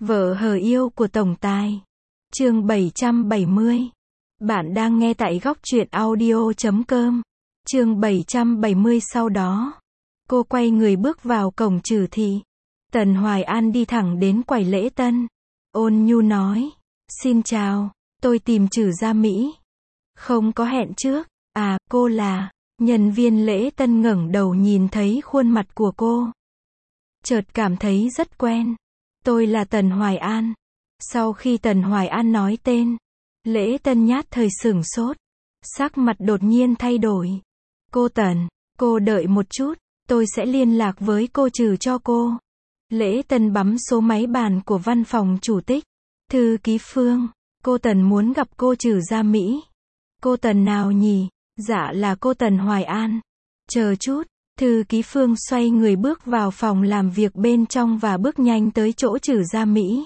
Vợ hờ yêu của tổng tài. Chương 770. Bạn đang nghe tại góc truyện audio.com. Chương 770. Sau đó, cô quay người bước vào cổng Trử thị. Tần Hoài An đi thẳng đến quầy lễ tân. Ôn nhu nói, xin chào, tôi tìm Trử Gia Mỹ. Không có hẹn trước. À, cô là... Nhân viên lễ tân ngẩng đầu nhìn thấy khuôn mặt của cô, chợt cảm thấy rất quen. Tôi là Tần Hoài An. Sau khi Tần Hoài An nói tên, lễ tân nhát thời sửng sốt, sắc mặt đột nhiên thay đổi. Cô Tần, cô đợi một chút, tôi sẽ liên lạc với cô Trử cho cô. Lễ tân bấm số máy bàn của văn phòng chủ tịch. Thư ký Phương, cô Tần muốn gặp cô Trử Gia Mỹ. Cô Tần nào nhỉ? Dạ là cô Tần Hoài An. Chờ chút. Thư ký Phương xoay người bước vào phòng làm việc bên trong và bước nhanh tới chỗ Trử Gia Mỹ.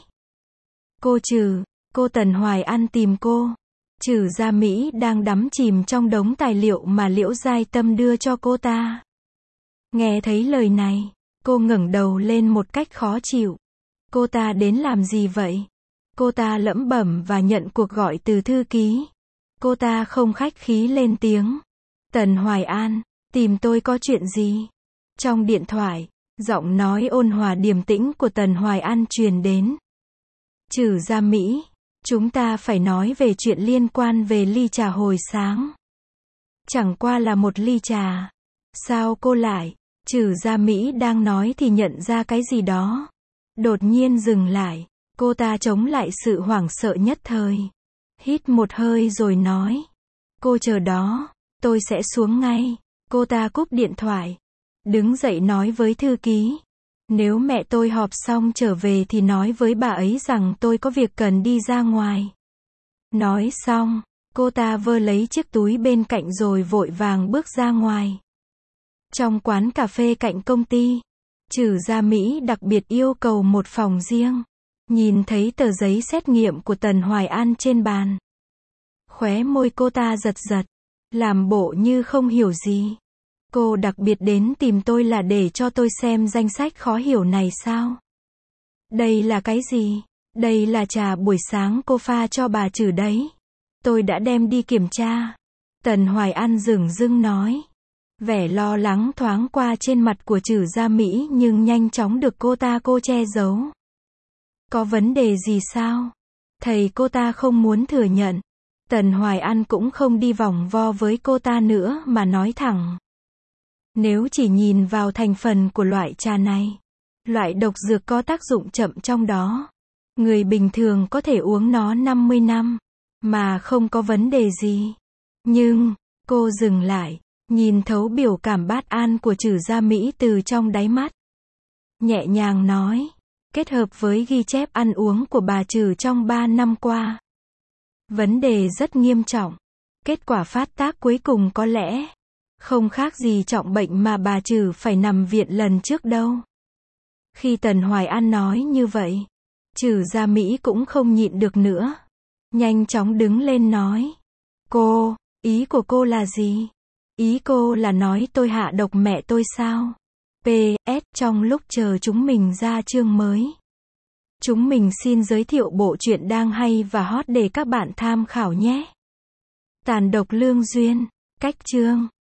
Cô Trử, cô Tần Hoài An tìm cô. Trử Gia Mỹ đang đắm chìm trong đống tài liệu mà Liễu Giai Tâm đưa cho cô ta. Nghe thấy lời này, cô ngẩng đầu lên một cách khó chịu. Cô ta đến làm gì vậy? Cô ta lẩm bẩm và nhận cuộc gọi từ thư ký. Cô ta không khách khí lên tiếng. Tần Hoài An, tìm tôi có chuyện gì? Trong điện thoại, giọng nói ôn hòa điềm tĩnh của Tần Hoài An truyền đến. Trử Gia Mỹ, chúng ta phải nói về chuyện liên quan về ly trà hồi sáng. Chẳng qua là một ly trà. Sao cô lại? Trử Gia Mỹ đang nói thì nhận ra cái gì đó. Đột nhiên dừng lại. Cô ta chống lại sự hoảng sợ nhất thời. Hít một hơi rồi nói. Cô chờ đó, tôi sẽ xuống ngay. Cô ta cúp điện thoại. Đứng dậy nói với thư ký. Nếu mẹ tôi họp xong trở về thì nói với bà ấy rằng tôi có việc cần đi ra ngoài. Nói xong, cô ta vơ lấy chiếc túi bên cạnh rồi vội vàng bước ra ngoài. Trong quán cà phê cạnh công ty, Trử Gia Mỹ đặc biệt yêu cầu một phòng riêng. Nhìn thấy tờ giấy xét nghiệm của Tần Hoài An trên bàn, khóe môi cô ta giật giật, làm bộ như không hiểu gì. Cô đặc biệt đến tìm tôi là để cho tôi xem danh sách khó hiểu này sao? Đây là cái gì? Đây là trà buổi sáng cô pha cho bà Trử đấy. Tôi đã đem đi kiểm tra. Tần Hoài An dửng dưng nói. Vẻ lo lắng thoáng qua trên mặt của Trử Gia Mỹ nhưng nhanh chóng được cô che giấu. Có vấn đề gì sao? Thầy cô ta không muốn thừa nhận. Tần Hoài An cũng không đi vòng vo với cô ta nữa mà nói thẳng. Nếu chỉ nhìn vào thành phần của loại trà này, loại độc dược có tác dụng chậm trong đó, người bình thường có thể uống nó 50 năm, mà không có vấn đề gì. Nhưng, cô dừng lại, nhìn thấu biểu cảm bất an của Trử Gia Mỹ từ trong đáy mắt. Nhẹ nhàng nói, kết hợp với ghi chép ăn uống của bà Trử trong 3 năm qua. Vấn đề rất nghiêm trọng. Kết quả phát tác cuối cùng có lẽ không khác gì trọng bệnh mà bà Trử phải nằm viện lần trước đâu. Khi Tần Hoài An nói như vậy, Trử Gia Mỹ cũng không nhịn được nữa. Nhanh chóng đứng lên nói. Cô, ý của cô là gì? Ý cô là nói tôi hạ độc mẹ tôi sao? PS, trong lúc chờ chúng mình ra chương mới, chúng mình xin giới thiệu bộ truyện đang hay và hot để các bạn tham khảo nhé. Tàn độc lương duyên, cách chương.